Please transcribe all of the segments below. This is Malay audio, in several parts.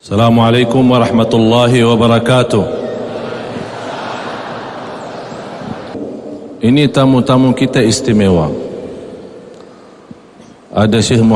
Assalamualaikum warahmatullahi wabarakatuh. Ini tamu-tamu kita istimewa. Ada Syekh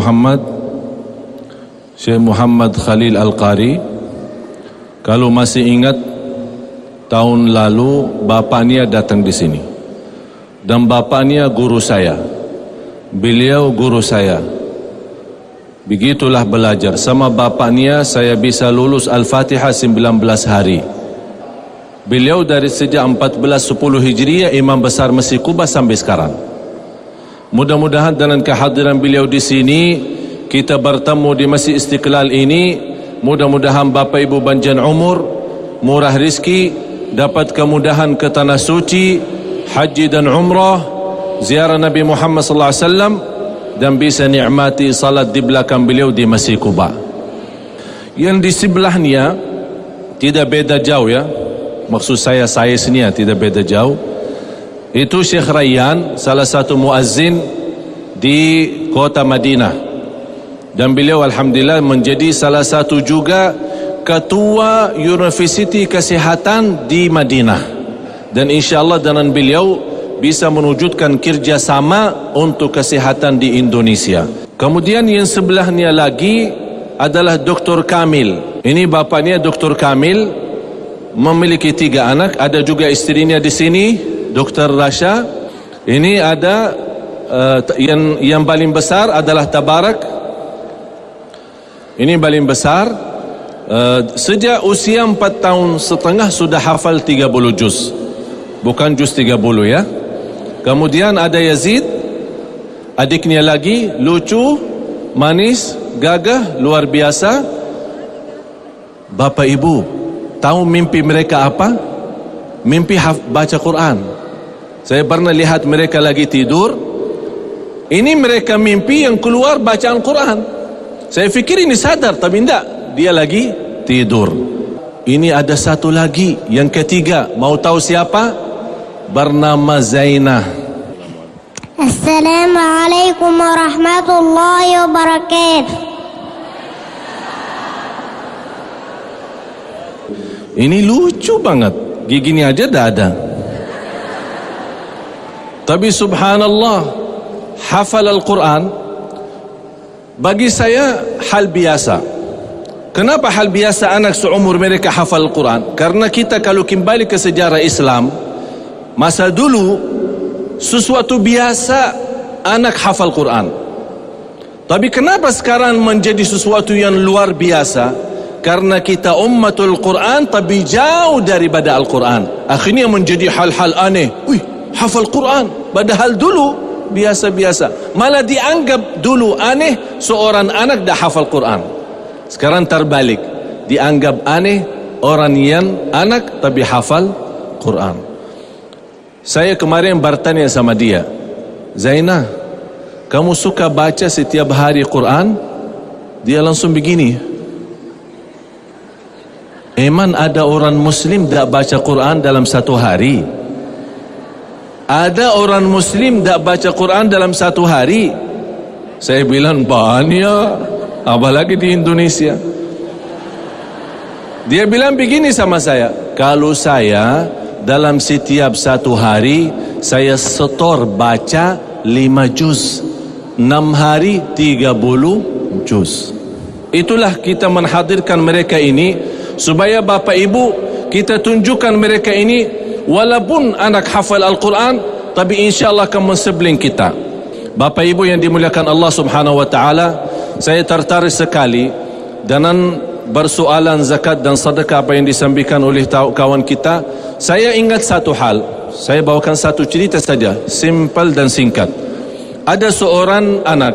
Muhammad Khalil Al-Qari. Kalau masih ingat, tahun lalu bapaknya datang di sini. Dan bapaknya guru saya. Beliau guru saya. Begitulah belajar. Sama bapaknya saya bisa lulus Al-Fatihah 19 hari. Beliau dari sejak 1410 Hijriah Imam Besar Masjid Quba sampai sekarang. Mudah-mudahan dengan kehadiran beliau di sini, kita bertemu di Masjid Istiqlal ini. Mudah-mudahan Bapak Ibu panjang umur, murah rizki, dapat kemudahan ke tanah suci, haji dan umrah, ziarah Nabi Muhammad sallallahu alaihi wasallam, dan bisa nikmati salat di belakang beliau di Masjid Quba. Yang di sebelahnya tidak beda jauh ya. Maksud saya sini tidak beda jauh. Itu Syekh Rayyan, salah satu muazzin di kota Madinah. Dan beliau alhamdulillah menjadi salah satu juga ketua Universiti Kesehatan di Madinah. Dan insyaallah dengan beliau bisa menwujudkan kerjasama untuk kesehatan di Indonesia. Kemudian yang sebelahnya lagi adalah Dr. Kamil. Ini bapaknya Dr. Kamil, memiliki 3 anak. Ada juga istrinya di sini, Dr. Rasha. Ini ada yang paling besar adalah Tabarak. Ini paling besar. Sejak usia 4 tahun setengah sudah hafal 30 juz. Bukan juz 30 ya. Kemudian ada Yazid, adiknya lagi, lucu, manis, gagah, luar biasa. Bapak Ibu, tahu mimpi mereka apa? Mimpi baca Quran. Saya pernah lihat mereka lagi tidur. Ini mereka mimpi yang keluar bacaan Quran. Saya fikir ini sadar, tapi tidak. Dia lagi tidur. Ini ada satu lagi, yang ketiga. Mau tahu siapa? Bernama Zainah. Assalamualaikum warahmatullahi wabarakatuh. Ini lucu banget. Giginya aja dah ada. Tapi subhanallah, hafal Al-Quran bagi saya hal biasa. Kenapa hal biasa anak seumur mereka hafal Al-Quran? Karena kita kalau kembali ke sejarah Islam, masa dulu sesuatu biasa anak hafal Quran. Tapi kenapa sekarang menjadi sesuatu yang luar biasa? Karena kita ummatul Quran tapi jauh daripada Al-Quran. Akhirnya menjadi hal-hal aneh. Wih, hafal Quran. Padahal dulu biasa-biasa. Malah dianggap dulu aneh seorang anak dah hafal Quran. Sekarang terbalik. Dianggap aneh orang yang anak tapi hafal Quran. Saya kemarin bertanya sama dia, Zainah, kamu suka baca setiap hari Quran? Dia langsung begini, emang ada orang Muslim tak baca Quran dalam satu hari? Ada orang Muslim tak baca Quran dalam satu hari? Saya bilang banyak, apalagi di Indonesia. Dia bilang begini sama saya, kalau saya dalam setiap satu hari saya setor baca 5 juz, 6 hari 30 juz. Itulah kita menghadirkan mereka ini supaya Bapak Ibu kita tunjukkan mereka ini walaupun anak hafal Al-Quran tapi insyaAllah akan mensebling kita. Bapak Ibu yang dimuliakan Allah Subhanahu Wa Taala, saya tertarik sekali dengan bersoalan zakat dan sedekah apa yang disampaikan oleh kawan kita. Saya ingat satu hal. Saya bawakan satu cerita saja, simple dan singkat. Ada seorang anak,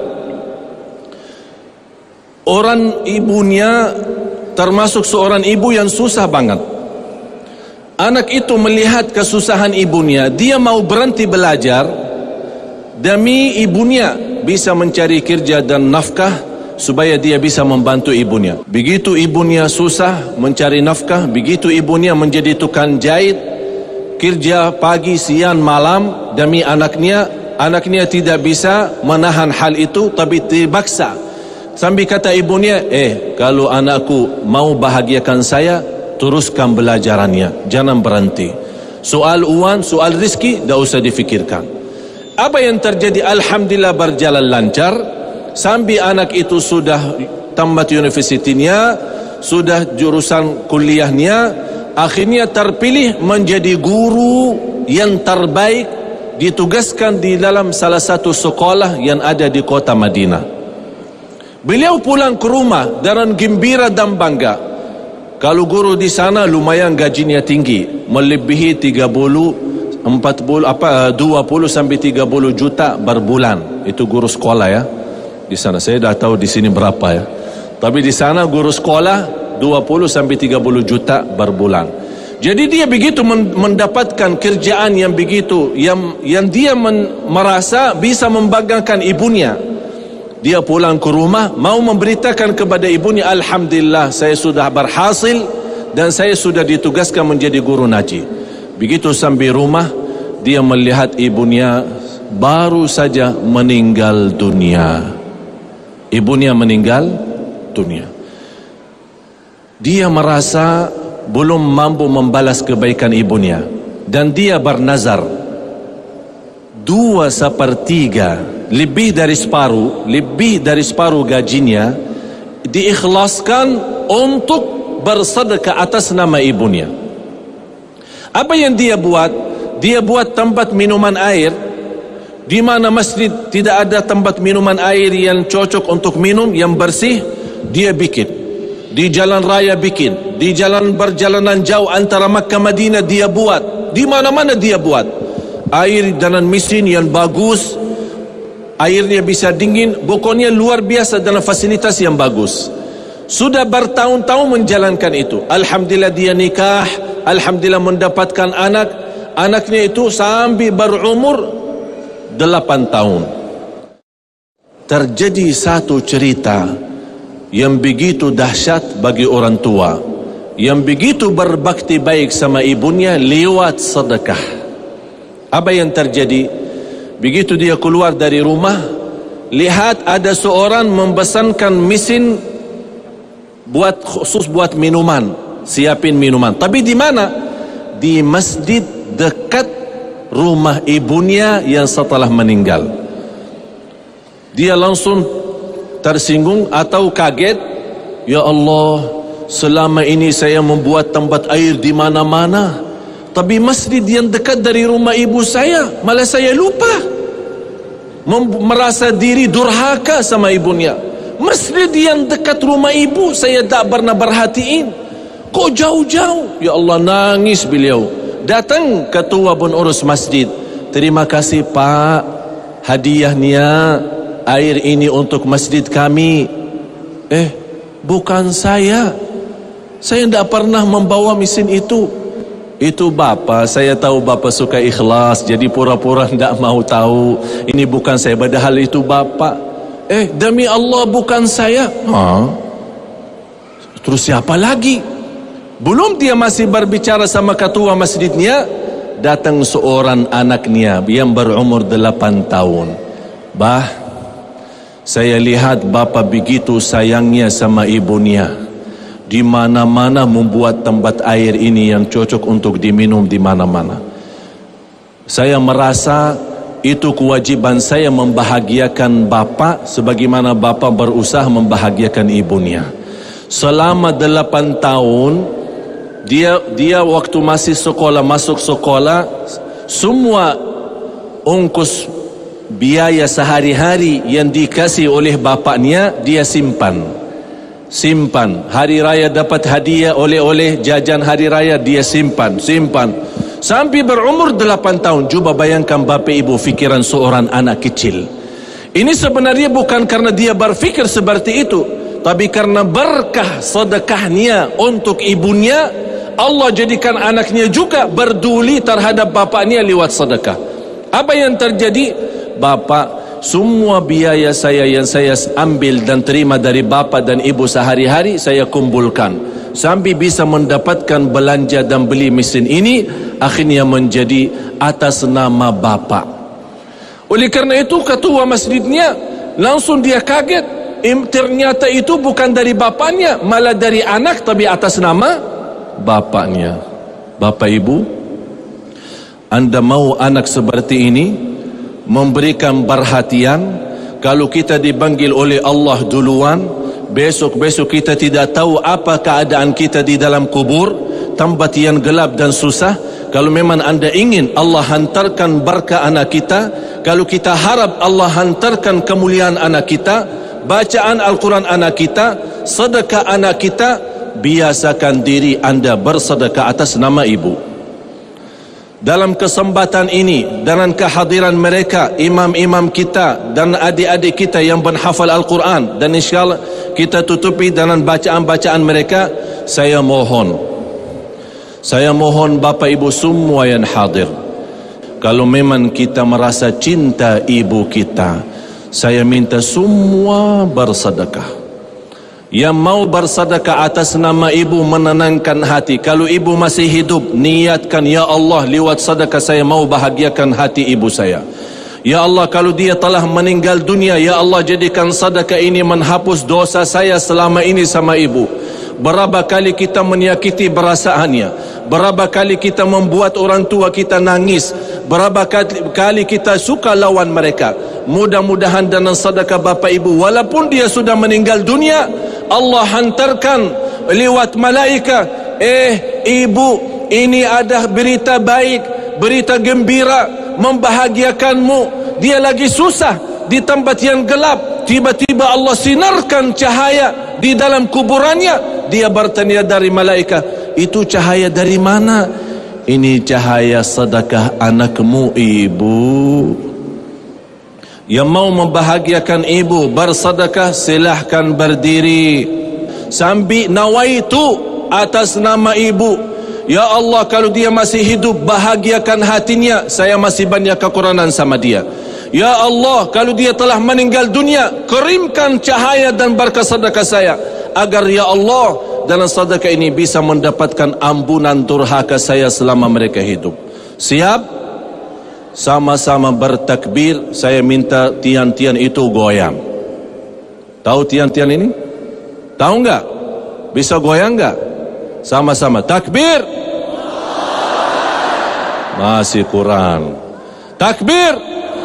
orang ibunya termasuk seorang ibu yang susah banget. Anak itu melihat kesusahan ibunya, dia mau berhenti belajar demi ibunya bisa mencari kerja dan nafkah supaya dia bisa membantu ibunya. Begitu ibunya susah mencari nafkah, begitu ibunya menjadi tukang jahit, kerja pagi, siang, malam demi anaknya. Anaknya tidak bisa menahan hal itu tapi terpaksa Sambil kata ibunya, kalau anakku mau bahagiakan saya, teruskan belajarannya, jangan berhenti. Soal uang, soal rezeki, tak usah difikirkan. Apa yang terjadi? Alhamdulillah berjalan lancar. Sambil anak itu sudah tamat universitinya, sudah jurusan kuliahnya, akhirnya terpilih menjadi guru yang terbaik, ditugaskan di dalam salah satu sekolah yang ada di kota Madinah. Beliau pulang ke rumah dengan gembira dan bangga. Kalau guru di sana lumayan gajinya tinggi, melebihi 20 sampai 30 juta berbulan. Itu guru sekolah ya. Di sana saya dah tahu di sini berapa ya. Tapi di sana guru sekolah 20 sampai 30 juta berbulan. Jadi dia begitu mendapatkan kerjaan yang begitu, yang dia merasa bisa membanggakan ibunya. Dia pulang ke rumah, mau memberitakan kepada ibunya, alhamdulillah saya sudah berhasil dan saya sudah ditugaskan menjadi guru ngaji. Begitu sampai rumah, dia melihat ibunya baru saja meninggal dunia. Ibunya meninggal dunia. Dia merasa belum mampu membalas kebaikan ibunya, dan dia bernazar 2/3, lebih dari separuh gajinya diikhlaskan untuk bersedekah atas nama ibunya. Apa yang dia buat? Dia buat tempat minuman air. Di mana masjid tidak ada tempat minuman air yang cocok untuk minum, yang bersih, dia bikin. Di jalan raya bikin, di jalan perjalanan jauh antara Makkah Madinah dia buat, di mana-mana dia buat. Air dengan mesin yang bagus, airnya bisa dingin, pokoknya luar biasa dengan fasilitas yang bagus. Sudah bertahun-tahun menjalankan itu. Alhamdulillah dia nikah, alhamdulillah mendapatkan anak. Anaknya itu sampai berumur 8 tahun. Terjadi satu cerita yang begitu dahsyat bagi orang tua, yang begitu berbakti baik sama ibunya lewat sedekah. Apa yang terjadi? Begitu dia keluar dari rumah, lihat ada seorang memesankan mesin khusus buat minuman, siapin minuman. Tapi di mana? Di masjid dekat rumah ibunya yang setelah meninggal. Dia langsung tersinggung atau kaget. Ya Allah, selama ini saya membuat tempat air di mana-mana, tapi masjid yang dekat dari rumah ibu saya malah saya lupa. Merasa diri durhaka sama ibunya. Masjid yang dekat rumah ibu saya tak pernah perhatiin. Kok jauh-jauh? Ya Allah, nangis beliau. Datang ketua pengurus masjid. Terima kasih Pak, hadiahnya air ini untuk masjid kami. Bukan saya. Saya tidak pernah membawa mesin itu. Itu Bapak, saya tahu Bapak suka ikhlas, jadi pura-pura tidak mau tahu. Ini bukan saya, padahal itu Bapak. Demi Allah bukan saya. Terus siapa lagi? Belum dia masih berbicara sama ketua masjidnya, datang seorang anaknya yang berumur 8 tahun. Bah, saya lihat Bapak begitu sayangnya sama ibunya. Di mana-mana membuat tempat air ini yang cocok untuk diminum di mana-mana. Saya merasa itu kewajiban saya membahagiakan Bapak sebagaimana Bapak berusaha membahagiakan ibunya. Selama 8 tahun dia waktu masih sekolah, masuk sekolah, semua ongkos biaya sehari-hari yang dikasih oleh bapaknya dia simpan. Hari raya dapat hadiah, oleh-oleh, jajan hari raya dia simpan. Sampai berumur 8 tahun. Coba bayangkan bapak ibu fikiran seorang anak kecil. Ini sebenarnya bukan karena dia berfikir seperti itu, tapi karena berkah sedekahnya untuk ibunya, Allah jadikan anaknya juga berduli terhadap bapaknya lewat sedekah. Apa yang terjadi? Bapak, semua biaya saya yang saya ambil dan terima dari Bapak dan Ibu sehari-hari saya kumpulkan sampai bisa mendapatkan belanja dan beli mesin ini, akhirnya menjadi atas nama Bapak. Oleh karena itu ketua masjidnya langsung dia kaget. ternyata itu bukan dari bapaknya, malah dari anak tapi atas nama bapaknya. Bapak Ibu, Anda mau anak seperti ini, memberikan perhatian. Kalau kita dipanggil oleh Allah duluan, besok-besok kita tidak tahu apa keadaan kita di dalam kubur, tempat yang gelap dan susah. Kalau memang Anda ingin Allah hantarkan berkah anak kita, kalau kita harap Allah hantarkan kemuliaan anak kita, bacaan Al-Quran anak kita, sedekah anak kita, biasakan diri Anda bersedekah atas nama ibu. Dalam kesempatan ini, dengan kehadiran mereka, imam-imam kita dan adik-adik kita yang menghafal Al-Quran, dan insyaAllah kita tutupi dengan bacaan-bacaan mereka, saya mohon Bapak Ibu semua yang hadir, kalau memang kita merasa cinta ibu kita, saya minta semua bersedekah. Yang mau bersedekah atas nama ibu, menenangkan hati. Kalau ibu masih hidup, niatkan, ya Allah, lewat sedekah saya mau bahagiakan hati ibu saya. Ya Allah, kalau dia telah meninggal dunia, ya Allah, jadikan sedekah ini menghapus dosa saya selama ini sama ibu. Berapa kali kita menyakiti perasaannya, berapa kali kita membuat orang tua kita nangis, berapa kali kita suka lawan mereka. Mudah-mudahan dengan sedekah Bapak Ibu, walaupun dia sudah meninggal dunia, Allah hantarkan lewat malaikat, ibu, ini ada berita baik, berita gembira, membahagiakanmu. Dia lagi susah di tempat yang gelap, tiba-tiba Allah sinarkan cahaya di dalam kuburannya. Dia bertanya dari malaikat, itu cahaya dari mana? Ini cahaya sedekah anakmu ibu. Yang mau membahagiakan ibu bersedekah, silahkan berdiri sambil nawaitu atas nama ibu. Ya Allah, kalau dia masih hidup, bahagiakan hatinya, saya masih banyak kekurangan sama dia. Ya Allah, kalau dia telah meninggal dunia, kirimkan cahaya dan berkah sedekah saya, agar ya Allah dalam sedekah ini bisa mendapatkan ampunan durhaka saya selama mereka hidup. Siap? Sama-sama bertakbir. Saya minta tian-tian itu goyang. Tahu tian-tian ini? Tahu enggak? Bisa goyang enggak? Sama-sama takbir. Masih kurang. Takbir.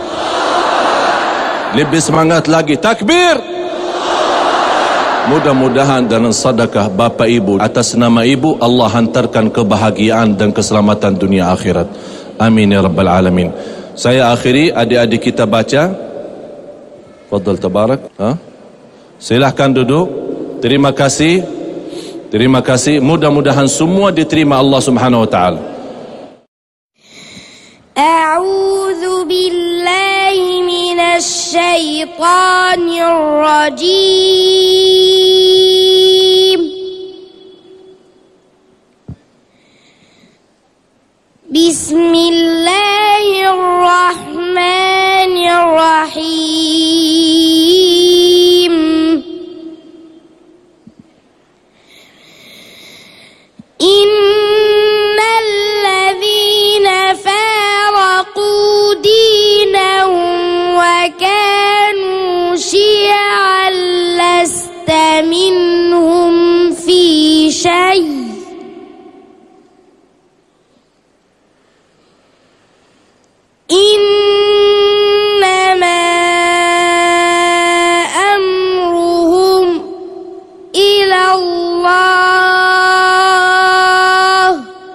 Lebih semangat lagi. Takbir. Mudah-mudahan dengan sedekah Bapak Ibu atas nama ibu, Allah hantarkan kebahagiaan dan keselamatan dunia akhirat. Amin ya rabbal alamin. Saya akhiri, adik-adik kita baca. Fadhal tabarak. Silahkan duduk. Terima kasih. Terima kasih. Mudah-mudahan semua diterima Allah Subhanahu wa taala. A'udzu billahi minasy syaithanir rajim. Bismillahirrahmanirrahim. Innal ladzina faraqu dinahum wa kanu syi'an lasta minhum fi syai'. Innama amruhum ila Allah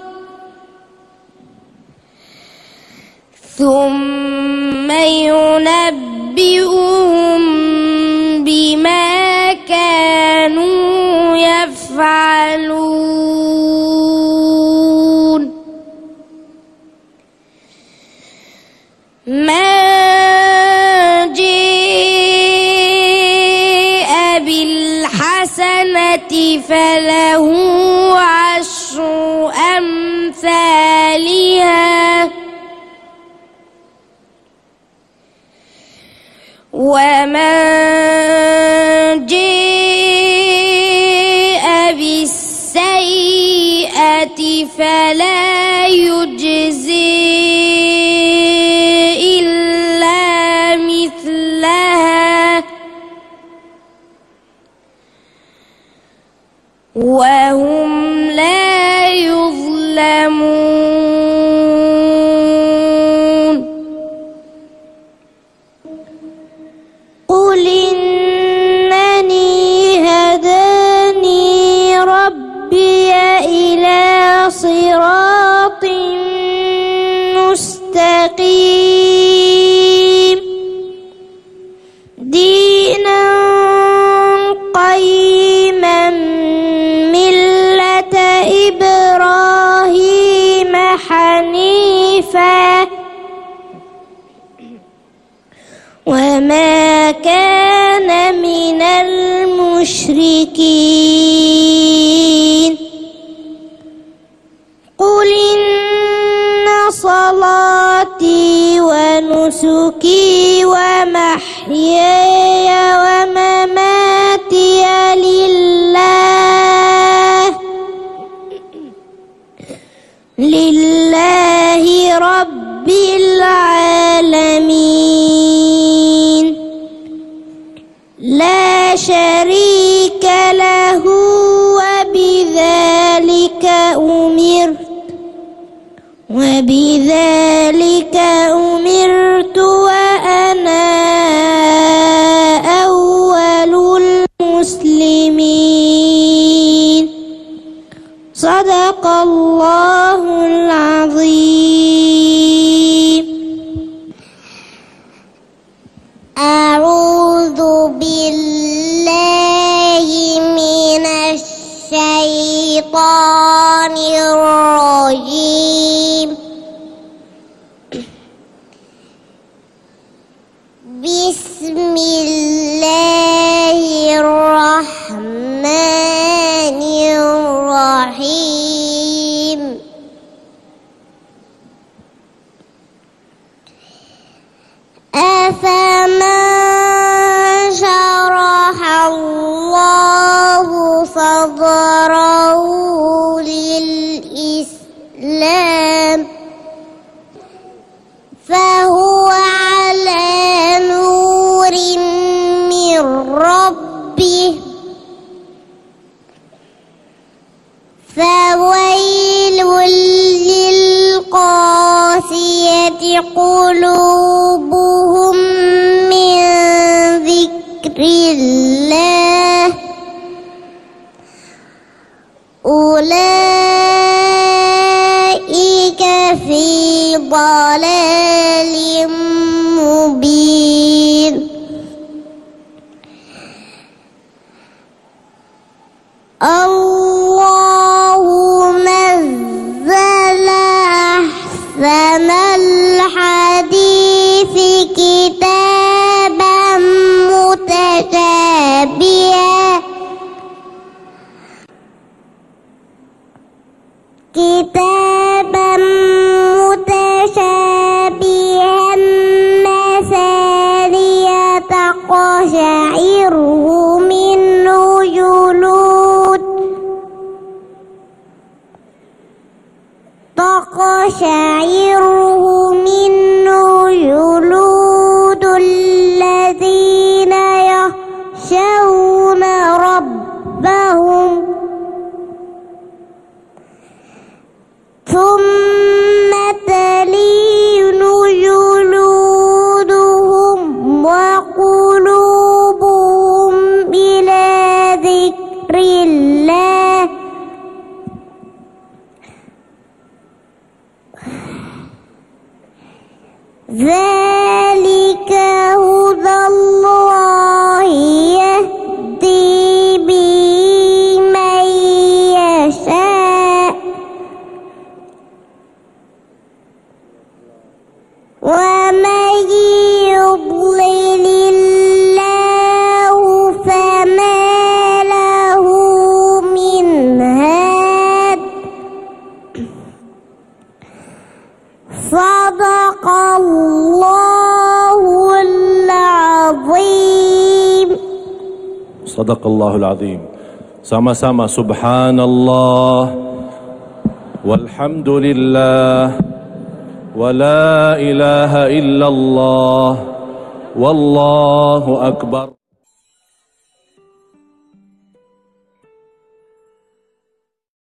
thumma yunabbi'uhum bima kanu yaf'alun. Man jaa bil hasanati falahu ashru amthaliha wa man jaa bis sayyi'ati fala yujzi ربي إلى صراط مستقيم دينا قيما ملة إبراهيم حنيفا وما كان من المشركين قل إن صلاتي ونسكي ومحياي ومماتي لله رب العالمين لا شريك له وبذلك أمرت وأنا أول المسلمين صدق الله العظيم. أعوذ بالله من الشيطان الرجيم. بسم الله الرحمن الرحيم. أفمن شرح الله صدره للإسلام فهو على نور من ربه فويل للقاسية قلوبهم من ذكر الله أولئك في ضلال مبين. الله نزل أحسن الحديث كتابا متشابها مثانية تقشعره منه جلود الذين يخشون ربهم ثم تلين جلودهم وقلوبهم إلى ذكر الله ذلك هدى الله يهدي به من يشاء ومن يضلل الله فما له من هاد. صدق الله العظيم. صدق الله العظيم. Sama-sama subhanallah walhamdulillah wa la ilaha illallah wallahu akbar.